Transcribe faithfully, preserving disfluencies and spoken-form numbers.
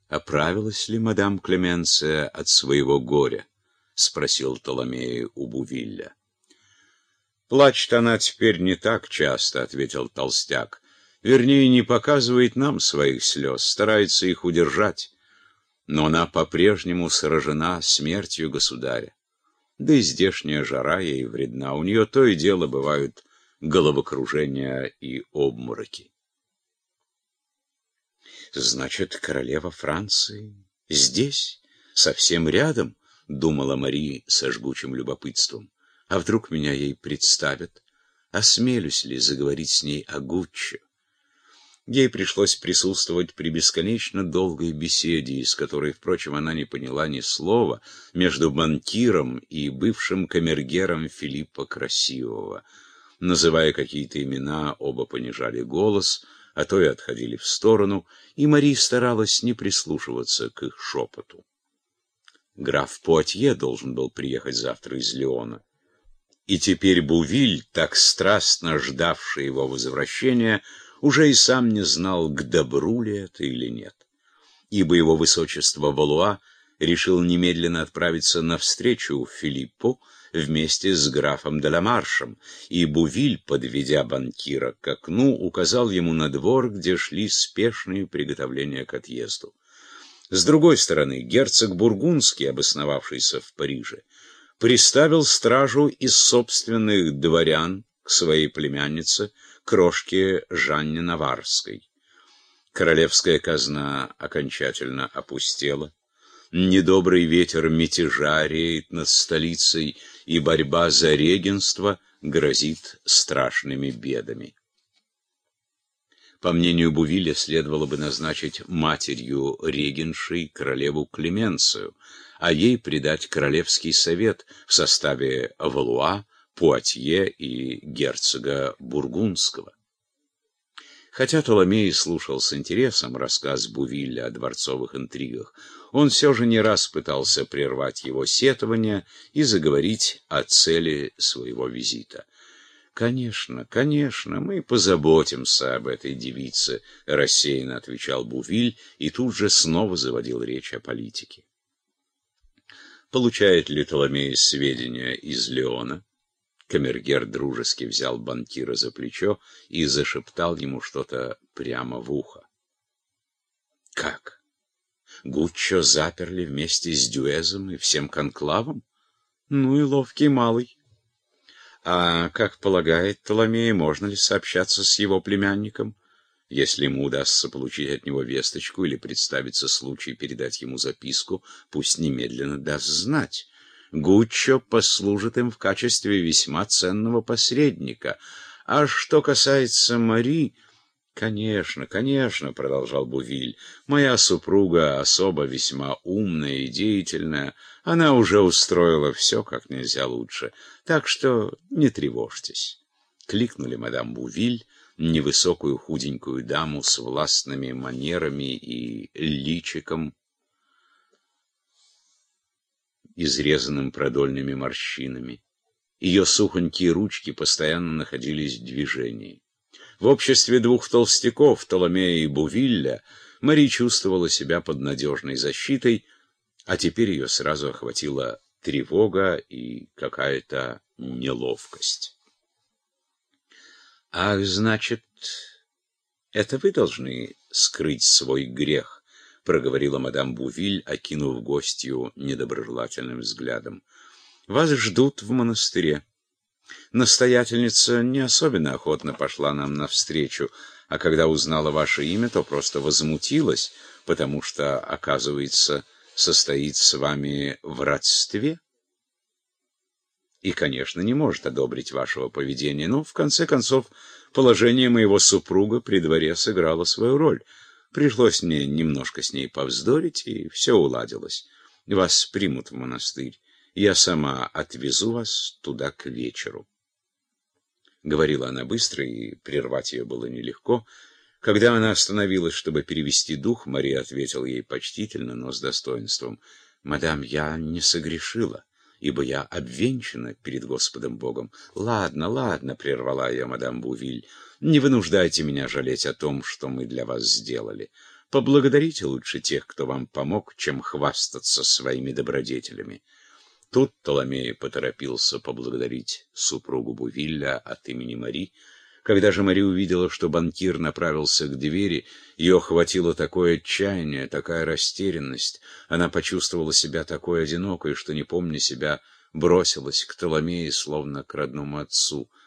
оправилась ли мадам Клеменция от своего горя? — спросил Толомей у Бувилля. — Плачет она теперь не так часто, — ответил толстяк. — Вернее, не показывает нам своих слез, старается их удержать. Но она по-прежнему сражена смертью государя. Да и здешняя жара ей вредна. У нее то и дело бывают головокружения и обмороки. Значит, королева Франции здесь, совсем рядом, думала Мари со жгучим любопытством. А вдруг меня ей представят? Осмелюсь ли заговорить с ней о Гуччо? Ей пришлось присутствовать при бесконечно долгой беседе, из которой, впрочем, она не поняла ни слова, между банкиром и бывшим камергером Филиппа Красивого. Называя какие-то имена, оба понижали голос, а то и отходили в сторону, и Мари старалась не прислушиваться к их шепоту. Граф Пуатье должен был приехать завтра из Лиона. И теперь Бувиль, так страстно ждавший его возвращения, уже и сам не знал, к добру ли это или нет. Ибо его высочество Валуа решил немедленно отправиться навстречу Филиппу вместе с графом де ла Маршем, и Бувиль, подведя банкира к окну, указал ему на двор, где шли спешные приготовления к отъезду. С другой стороны, герцог Бургундский, обосновавшийся в Париже, приставил стражу из собственных дворян к своей племяннице, крошке Жанне Наварской. Королевская казна окончательно опустела. Недобрый ветер мятежа реет над столицей, и борьба за регенство грозит страшными бедами. По мнению Бувиля, следовало бы назначить матерью регеншей королеву Клеменцию, а ей придать королевский совет в составе Валуа, Пуатье и герцога Бургундского. Хотя Толомей слушал с интересом рассказ Бувиля о дворцовых интригах, он все же не раз пытался прервать его сетования и заговорить о цели своего визита. «Конечно, конечно, мы позаботимся об этой девице», — рассеянно отвечал Бувиль и тут же снова заводил речь о политике. «Получает ли Толомей сведения из Лиона?» Камергер дружески взял банкира за плечо и зашептал ему что-то прямо в ухо. «Как? Гуччо заперли вместе с Дюэзом и всем конклавом? Ну и ловкий малый. А, как полагает Толомей, можно ли сообщаться с его племянником? Если ему удастся получить от него весточку или представится случай передать ему записку, пусть немедленно даст знать. Гуччо послужит им в качестве весьма ценного посредника. А что касается Мари... «Конечно, конечно», — продолжал Бувиль, — «моя супруга особо весьма умная и деятельная. Она уже устроила все как нельзя лучше. Так что не тревожьтесь». Кликнули мадам Бувиль, невысокую худенькую даму с властными манерами и личиком, изрезанным продольными морщинами. Ее сухонькие ручки постоянно находились в движении. В обществе двух толстяков, Толомея и Бувилля, Мари чувствовала себя под надежной защитой, а теперь ее сразу охватила тревога и какая-то неловкость. «Ах, значит, это вы должны скрыть свой грех», — проговорила мадам Бувиль, окинув гостью недоброжелательным взглядом. «Вас ждут в монастыре. Настоятельница не особенно охотно пошла нам навстречу, а когда узнала ваше имя, то просто возмутилась, потому что, оказывается, состоит с вами в родстве и, конечно, не может одобрить вашего поведения. Но, в конце концов, положение моего супруга при дворе сыграло свою роль. Пришлось мне немножко с ней повздорить, и все уладилось. Вас примут в монастырь. Я сама отвезу вас туда к вечеру». Говорила она быстро, и прервать ее было нелегко. Когда она остановилась, чтобы перевести дух, Мария ответила ей почтительно, но с достоинством: «Мадам, я не согрешила, ибо я обвенчана перед Господом Богом». «Ладно, ладно», — прервала ее мадам Бувиль, — «не вынуждайте меня жалеть о том, что мы для вас сделали. Поблагодарите лучше тех, кто вам помог, чем хвастаться своими добродетелями. Тут Толомей поторопился поблагодарить супругу Бувилля от имени Мари. Когда же Мари увидела, что банкир направился к двери, ее охватило такое отчаяние, такая растерянность, она почувствовала себя такой одинокой, что, не помня себя, бросилась к Толомею, словно к родному отцу.